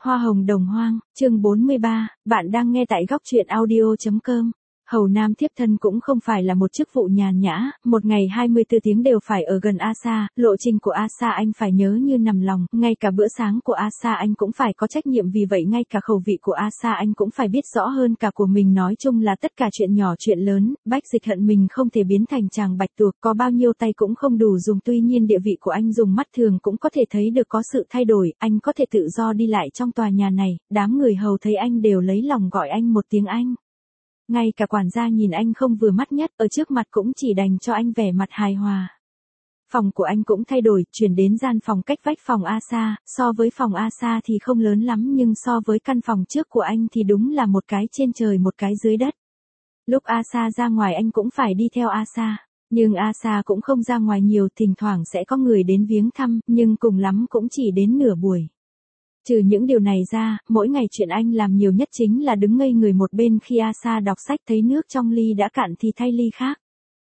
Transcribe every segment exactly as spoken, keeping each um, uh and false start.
Hoa hồng đồng hoang, chương bốn mươi ba, bạn đang nghe tại góc truyện audio chấm com. Hầu Nam Thiếp Thân cũng không phải là một chức vụ nhàn nhã, một ngày hai mươi tư tiếng đều phải ở gần Asa, lộ trình của Asa anh phải nhớ như nằm lòng, ngay cả bữa sáng của Asa anh cũng phải có trách nhiệm, vì vậy ngay cả khẩu vị của Asa anh cũng phải biết rõ hơn cả của mình. Nói chung là tất cả chuyện nhỏ chuyện lớn, Bách Dịch hận mình không thể biến thành chàng bạch tuộc, có bao nhiêu tay cũng không đủ dùng, tuy nhiên địa vị của anh dùng mắt thường cũng có thể thấy được có sự thay đổi, anh có thể tự do đi lại trong tòa nhà này, đám người hầu thấy anh đều lấy lòng gọi anh một tiếng anh. Ngay cả quản gia nhìn anh không vừa mắt nhất, ở trước mặt cũng chỉ đành cho anh vẻ mặt hài hòa. Phòng của anh cũng thay đổi, chuyển đến gian phòng cách vách phòng Asa, so với phòng Asa thì không lớn lắm nhưng so với căn phòng trước của anh thì đúng là một cái trên trời một cái dưới đất. Lúc Asa ra ngoài anh cũng phải đi theo Asa, nhưng Asa cũng không ra ngoài nhiều, thỉnh thoảng sẽ có người đến viếng thăm, nhưng cùng lắm cũng chỉ đến nửa buổi. Trừ những điều này ra, mỗi ngày chuyện anh làm nhiều nhất chính là đứng ngây người một bên khi Asa đọc sách, thấy nước trong ly đã cạn thì thay ly khác.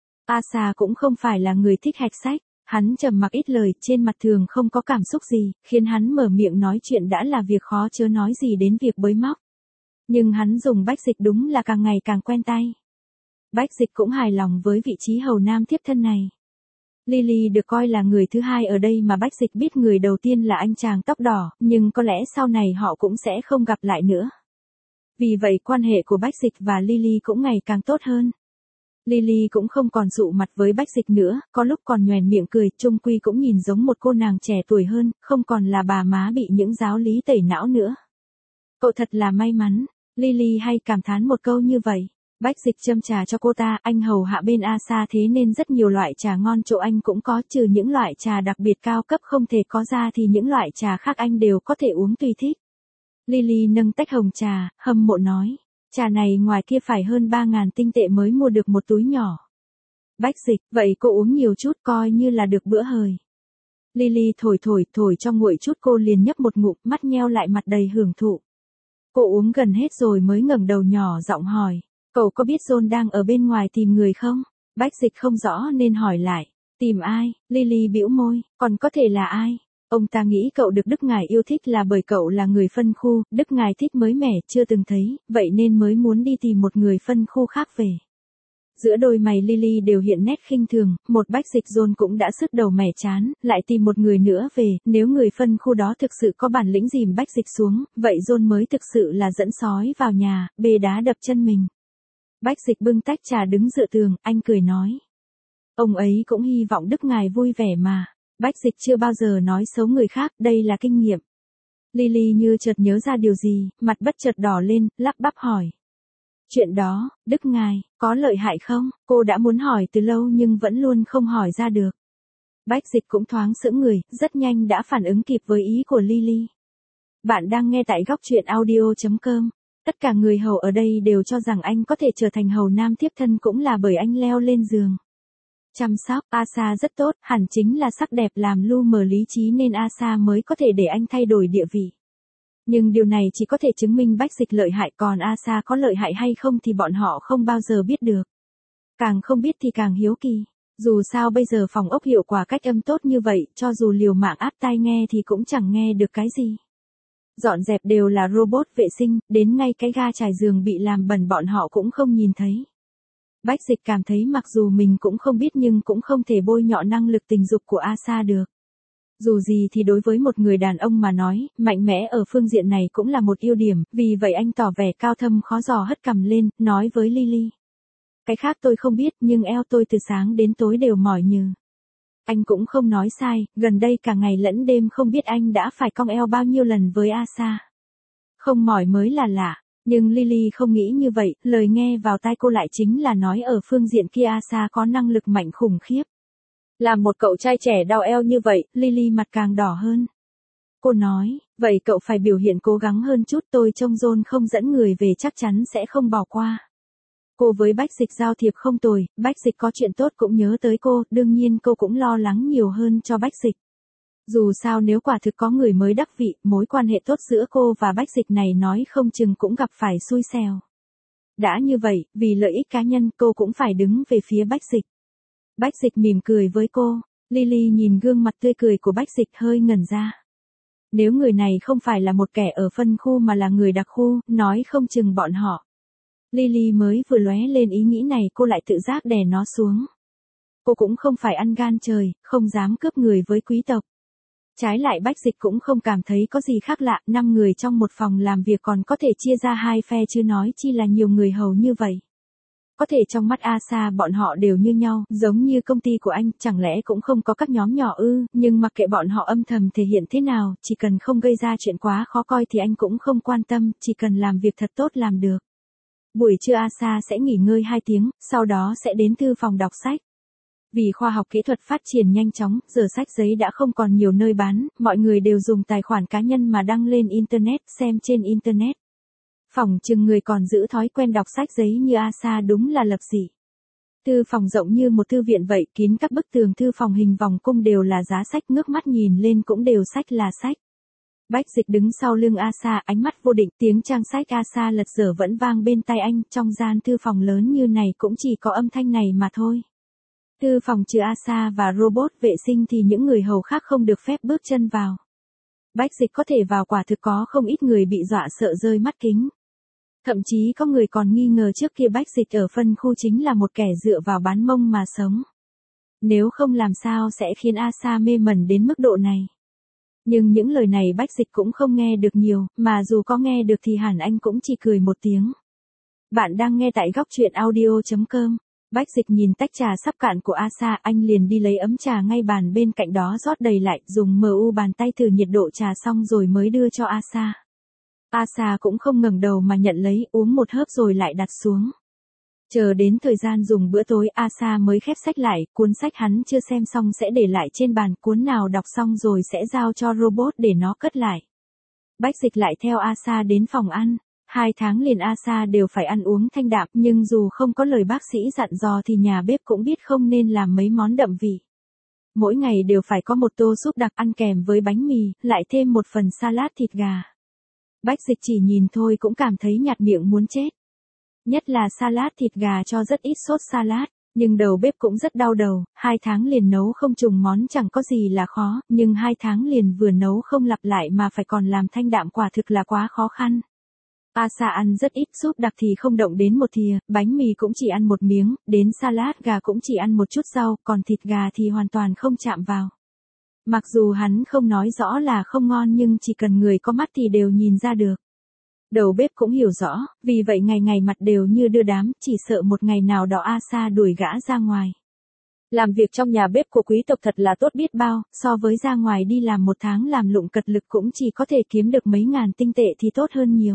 Asa cũng không phải là người thích hạch sách, hắn trầm mặc ít lời, trên mặt thường không có cảm xúc gì, khiến hắn mở miệng nói chuyện đã là việc khó chớ nói gì đến việc bới móc. Nhưng hắn dùng Bách Dịch đúng là càng ngày càng quen tay. Bách Dịch cũng hài lòng với vị trí hầu nam thiếp thân này. Lily được coi là người thứ hai ở đây mà Bách Dịch biết, người đầu tiên là anh chàng tóc đỏ, nhưng có lẽ sau này họ cũng sẽ không gặp lại nữa. Vì vậy quan hệ của Bách Dịch và Lily cũng ngày càng tốt hơn. Lily cũng không còn dụ mặt với Bách Dịch nữa, có lúc còn nhoẻn miệng cười, chung quy cũng nhìn giống một cô nàng trẻ tuổi hơn, không còn là bà má bị những giáo lý tẩy não nữa. Cậu thật là may mắn, Lily hay cảm thán một câu như vậy. Bách Dịch châm trà cho cô ta, anh hầu hạ bên Asa thế nên rất nhiều loại trà ngon chỗ anh cũng có, trừ những loại trà đặc biệt cao cấp không thể có ra thì những loại trà khác anh đều có thể uống tùy thích. Lily nâng tách hồng trà, hâm mộ nói, trà này ngoài kia phải hơn ba ngàn tinh tệ mới mua được một túi nhỏ. Bách Dịch, vậy cô uống nhiều chút coi như là được bữa hời. Lily thổi thổi thổi cho nguội chút, cô liền nhấp một ngụm, mắt nheo lại, mặt đầy hưởng thụ. Cô uống gần hết rồi mới ngẩng đầu nhỏ giọng hỏi. Cậu có biết John đang ở bên ngoài tìm người không? Bách Dịch không rõ nên hỏi lại. Tìm ai? Lily bĩu môi, còn có thể là ai? Ông ta nghĩ cậu được Đức Ngài yêu thích là bởi cậu là người phân khu, Đức Ngài thích mới mẻ, chưa từng thấy, vậy nên mới muốn đi tìm một người phân khu khác về. Giữa đôi mày Lily đều hiện nét khinh thường, một Bách Dịch John cũng đã sứt đầu mẻ chán, lại tìm một người nữa về, nếu người phân khu đó thực sự có bản lĩnh dìm Bách Dịch xuống, vậy John mới thực sự là dẫn sói vào nhà, bê đá đập chân mình. Bách Dịch bưng tách trà đứng dựa tường, anh cười nói. Ông ấy cũng hy vọng Đức Ngài vui vẻ mà. Bách Dịch chưa bao giờ nói xấu người khác, đây là kinh nghiệm. Lily như chợt nhớ ra điều gì, mặt bất chợt đỏ lên, lắp bắp hỏi. Chuyện đó, Đức Ngài, có lợi hại không? Cô đã muốn hỏi từ lâu nhưng vẫn luôn không hỏi ra được. Bách Dịch cũng thoáng sững người, rất nhanh đã phản ứng kịp với ý của Lily. Bạn đang nghe tại góc truyện audio chấm com. Tất cả người hầu ở đây đều cho rằng anh có thể trở thành hầu nam thiếp thân cũng là bởi anh leo lên giường. Chăm sóc, Asa rất tốt, hẳn chính là sắc đẹp làm lu mờ lý trí nên Asa mới có thể để anh thay đổi địa vị. Nhưng điều này chỉ có thể chứng minh Bách Dịch lợi hại, còn Asa có lợi hại hay không thì bọn họ không bao giờ biết được. Càng không biết thì càng hiếu kỳ. Dù sao bây giờ phòng ốc hiệu quả cách âm tốt như vậy, cho dù liều mạng áp tai nghe thì cũng chẳng nghe được cái gì. Dọn dẹp đều là robot vệ sinh, đến ngay cái ga trải giường bị làm bẩn bọn họ cũng không nhìn thấy. Bách Dịch cảm thấy mặc dù mình cũng không biết nhưng cũng không thể bôi nhọ năng lực tình dục của Asa được. Dù gì thì đối với một người đàn ông mà nói, mạnh mẽ ở phương diện này cũng là một ưu điểm, vì vậy anh tỏ vẻ cao thâm khó dò hất cằm lên, nói với Lily. Cái khác tôi không biết nhưng eo tôi từ sáng đến tối đều mỏi nhừ. Anh cũng không nói sai, gần đây cả ngày lẫn đêm không biết anh đã phải cong eo bao nhiêu lần với Asa. Không mỏi mới là lạ, nhưng Lily không nghĩ như vậy, lời nghe vào tai cô lại chính là nói ở phương diện kia Asa có năng lực mạnh khủng khiếp. Làm một cậu trai trẻ đau eo như vậy, Lily mặt càng đỏ hơn. Cô nói, vậy cậu phải biểu hiện cố gắng hơn chút, tôi trông John không dẫn người về chắc chắn sẽ không bỏ qua. Cô với Bách Dịch giao thiệp không tồi, Bách Dịch có chuyện tốt cũng nhớ tới cô, đương nhiên cô cũng lo lắng nhiều hơn cho Bách Dịch. Dù sao nếu quả thực có người mới đắc vị, mối quan hệ tốt giữa cô và Bách Dịch này nói không chừng cũng gặp phải xui xẻo. Đã như vậy, vì lợi ích cá nhân cô cũng phải đứng về phía Bách Dịch. Bách Dịch mỉm cười với cô, Lily nhìn gương mặt tươi cười của Bách Dịch hơi ngẩn ra. Nếu người này không phải là một kẻ ở phân khu mà là người đặc khu, nói không chừng bọn họ. Lily mới vừa lóe lên ý nghĩ này cô lại tự giác đè nó xuống. Cô cũng không phải ăn gan trời, không dám cướp người với quý tộc. Trái lại Bách Dịch cũng không cảm thấy có gì khác lạ, năm người trong một phòng làm việc còn có thể chia ra hai phe chứ nói chi là nhiều người hầu như vậy. Có thể trong mắt Asa bọn họ đều như nhau, giống như công ty của anh, chẳng lẽ cũng không có các nhóm nhỏ ư, nhưng mặc kệ bọn họ âm thầm thể hiện thế nào, chỉ cần không gây ra chuyện quá khó coi thì anh cũng không quan tâm, chỉ cần làm việc thật tốt làm được. Buổi trưa Asa sẽ nghỉ ngơi hai tiếng, sau đó sẽ đến thư phòng đọc sách. Vì khoa học kỹ thuật phát triển nhanh chóng, giờ sách giấy đã không còn nhiều nơi bán, mọi người đều dùng tài khoản cá nhân mà đăng lên Internet, xem trên Internet. Phòng chừng người còn giữ thói quen đọc sách giấy như Asa đúng là lập dị. Thư phòng rộng như một thư viện vậy, kín các bức tường thư phòng hình vòng cung đều là giá sách, ngước mắt nhìn lên cũng đều sách là sách. Bách Dịch đứng sau lưng Asa, ánh mắt vô định, tiếng trang sách Asa lật dở vẫn vang bên tai anh, trong gian thư phòng lớn như này cũng chỉ có âm thanh này mà thôi. Thư phòng trừ Asa và robot vệ sinh thì những người hầu khác không được phép bước chân vào. Bách Dịch có thể vào, quả thực có không ít người bị dọa sợ rơi mắt kính. Thậm chí có người còn nghi ngờ trước kia Bách Dịch ở phân khu chính là một kẻ dựa vào bán mông mà sống. Nếu không làm sao sẽ khiến Asa mê mẩn đến mức độ này. Nhưng những lời này Bách Dịch cũng không nghe được nhiều, mà dù có nghe được thì hẳn anh cũng chỉ cười một tiếng. Bạn đang nghe tại góc truyện audio chấm com. Bách Dịch nhìn tách trà sắp cạn của Asa, anh liền đi lấy ấm trà ngay bàn bên cạnh đó rót đầy lại, dùng mu bàn tay thử nhiệt độ trà xong rồi mới đưa cho Asa. Asa cũng không ngẩng đầu mà nhận lấy, uống một hớp rồi lại đặt xuống. Chờ đến thời gian dùng bữa tối Asa mới khép sách lại, cuốn sách hắn chưa xem xong sẽ để lại trên bàn, cuốn nào đọc xong rồi sẽ giao cho robot để nó cất lại. Bách Dịch lại theo Asa đến phòng ăn. Hai tháng liền Asa đều phải ăn uống thanh đạm, nhưng dù không có lời bác sĩ dặn dò thì nhà bếp cũng biết không nên làm mấy món đậm vị. Mỗi ngày đều phải có một tô súp đặc ăn kèm với bánh mì, lại thêm một phần salad thịt gà. Bách Dịch chỉ nhìn thôi cũng cảm thấy nhạt miệng muốn chết. Nhất là salad thịt gà cho rất ít sốt salad, nhưng đầu bếp cũng rất đau đầu, hai tháng liền nấu không trùng món chẳng có gì là khó, nhưng hai tháng liền vừa nấu không lặp lại mà phải còn làm thanh đạm quả thực là quá khó khăn. Asa ăn rất ít, súp đặc thì không động đến một thìa, bánh mì cũng chỉ ăn một miếng, đến salad gà cũng chỉ ăn một chút rau, còn thịt gà thì hoàn toàn không chạm vào. Mặc dù hắn không nói rõ là không ngon nhưng chỉ cần người có mắt thì đều nhìn ra được. Đầu bếp cũng hiểu rõ, vì vậy ngày ngày mặt đều như đưa đám, chỉ sợ một ngày nào đó Asa đuổi gã ra ngoài. Làm việc trong nhà bếp của quý tộc thật là tốt biết bao, so với ra ngoài đi làm một tháng làm lụng cật lực cũng chỉ có thể kiếm được mấy ngàn tinh tệ thì tốt hơn nhiều.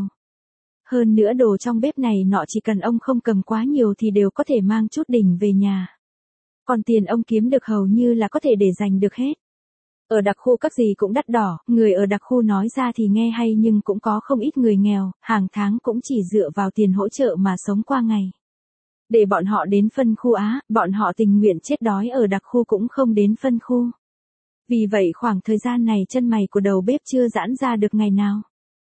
Hơn nữa đồ trong bếp này nọ chỉ cần ông không cầm quá nhiều thì đều có thể mang chút đỉnh về nhà. Còn tiền ông kiếm được hầu như là có thể để dành được hết. Ở đặc khu các gì cũng đắt đỏ, người ở đặc khu nói ra thì nghe hay nhưng cũng có không ít người nghèo, hàng tháng cũng chỉ dựa vào tiền hỗ trợ mà sống qua ngày. Để bọn họ đến phân khu Á, bọn họ tình nguyện chết đói ở đặc khu cũng không đến phân khu. Vì vậy khoảng thời gian này chân mày của đầu bếp chưa giãn ra được ngày nào.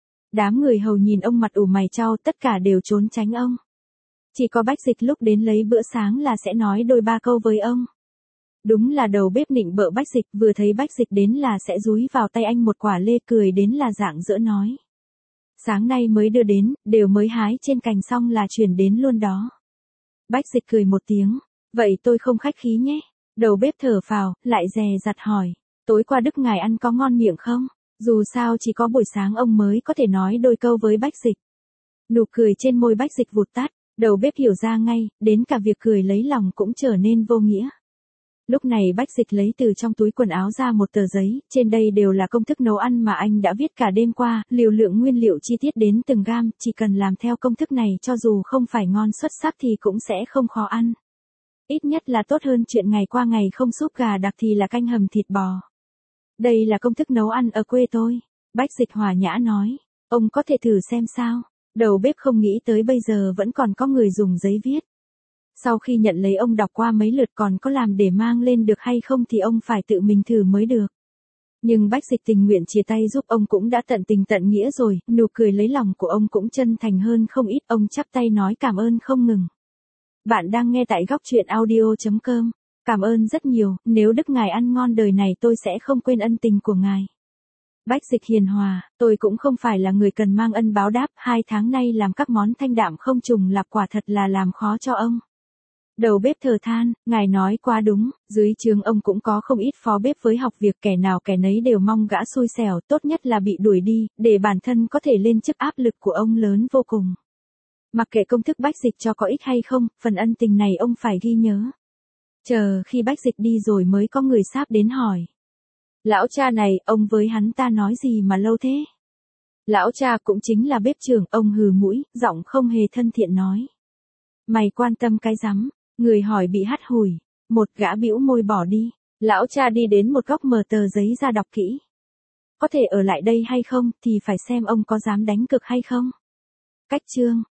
Đám người hầu nhìn ông mặt ủ mày chau tất cả đều trốn tránh ông. Chỉ có Bách Dịch lúc đến lấy bữa sáng là sẽ nói đôi ba câu với ông. Đúng là đầu bếp nịnh bợ Bách Dịch, vừa thấy Bách Dịch đến là sẽ dúi vào tay anh một quả lê, cười đến là rạng rỡ nói. Sáng nay mới đưa đến, đều mới hái trên cành xong là chuyển đến luôn đó. Bách Dịch cười một tiếng, vậy tôi không khách khí nhé. Đầu bếp thở phào, lại dè dặt hỏi, tối qua Đức ngài ăn có ngon miệng không? Dù sao chỉ có buổi sáng ông mới có thể nói đôi câu với Bách Dịch. Nụ cười trên môi Bách Dịch vụt tắt, đầu bếp hiểu ra ngay, đến cả việc cười lấy lòng cũng trở nên vô nghĩa. Lúc này Bách Dịch lấy từ trong túi quần áo ra một tờ giấy, trên đây đều là công thức nấu ăn mà anh đã viết cả đêm qua, liều lượng nguyên liệu chi tiết đến từng gam, chỉ cần làm theo công thức này cho dù không phải ngon xuất sắc thì cũng sẽ không khó ăn. Ít nhất là tốt hơn chuyện ngày qua ngày không súp gà đặc thì là canh hầm thịt bò. Đây là công thức nấu ăn ở quê tôi. Bách Dịch hòa nhã nói, ông có thể thử xem sao. Đầu bếp không nghĩ tới bây giờ vẫn còn có người dùng giấy viết. Sau khi nhận lấy ông đọc qua mấy lượt còn có làm để mang lên được hay không thì ông phải tự mình thử mới được. Nhưng Bách Dịch tình nguyện chia tay giúp ông cũng đã tận tình tận nghĩa rồi, nụ cười lấy lòng của ông cũng chân thành hơn không ít, ông chắp tay nói cảm ơn không ngừng. Bạn đang nghe tại góc truyện audio chấm com. Cảm ơn rất nhiều, nếu Đức ngài ăn ngon đời này tôi sẽ không quên ân tình của ngài. Bách Dịch hiền hòa, tôi cũng không phải là người cần mang ân báo đáp, hai tháng nay làm các món thanh đạm không trùng lặp quả thật là làm khó cho ông. Đầu bếp thở than, ngài nói quá đúng, dưới trướng ông cũng có không ít phó bếp với học việc, kẻ nào kẻ nấy đều mong gã xui xẻo, tốt nhất là bị đuổi đi, để bản thân có thể lên chức, áp lực của ông lớn vô cùng. Mặc kệ công thức Bách Dịch cho có ích hay không, phần ân tình này ông phải ghi nhớ. Chờ khi Bách Dịch đi rồi mới có người sáp đến hỏi. Lão cha này, ông với hắn ta nói gì mà lâu thế? Lão cha cũng chính là bếp trưởng, ông hừ mũi, giọng không hề thân thiện nói. Mày quan tâm cái rắm, người hỏi bị hắt hủi, một gã bĩu môi bỏ đi, lão cha đi đến một góc mở tờ giấy ra đọc kỹ. Có thể ở lại đây hay không thì phải xem ông có dám đánh cực hay không. Cách chương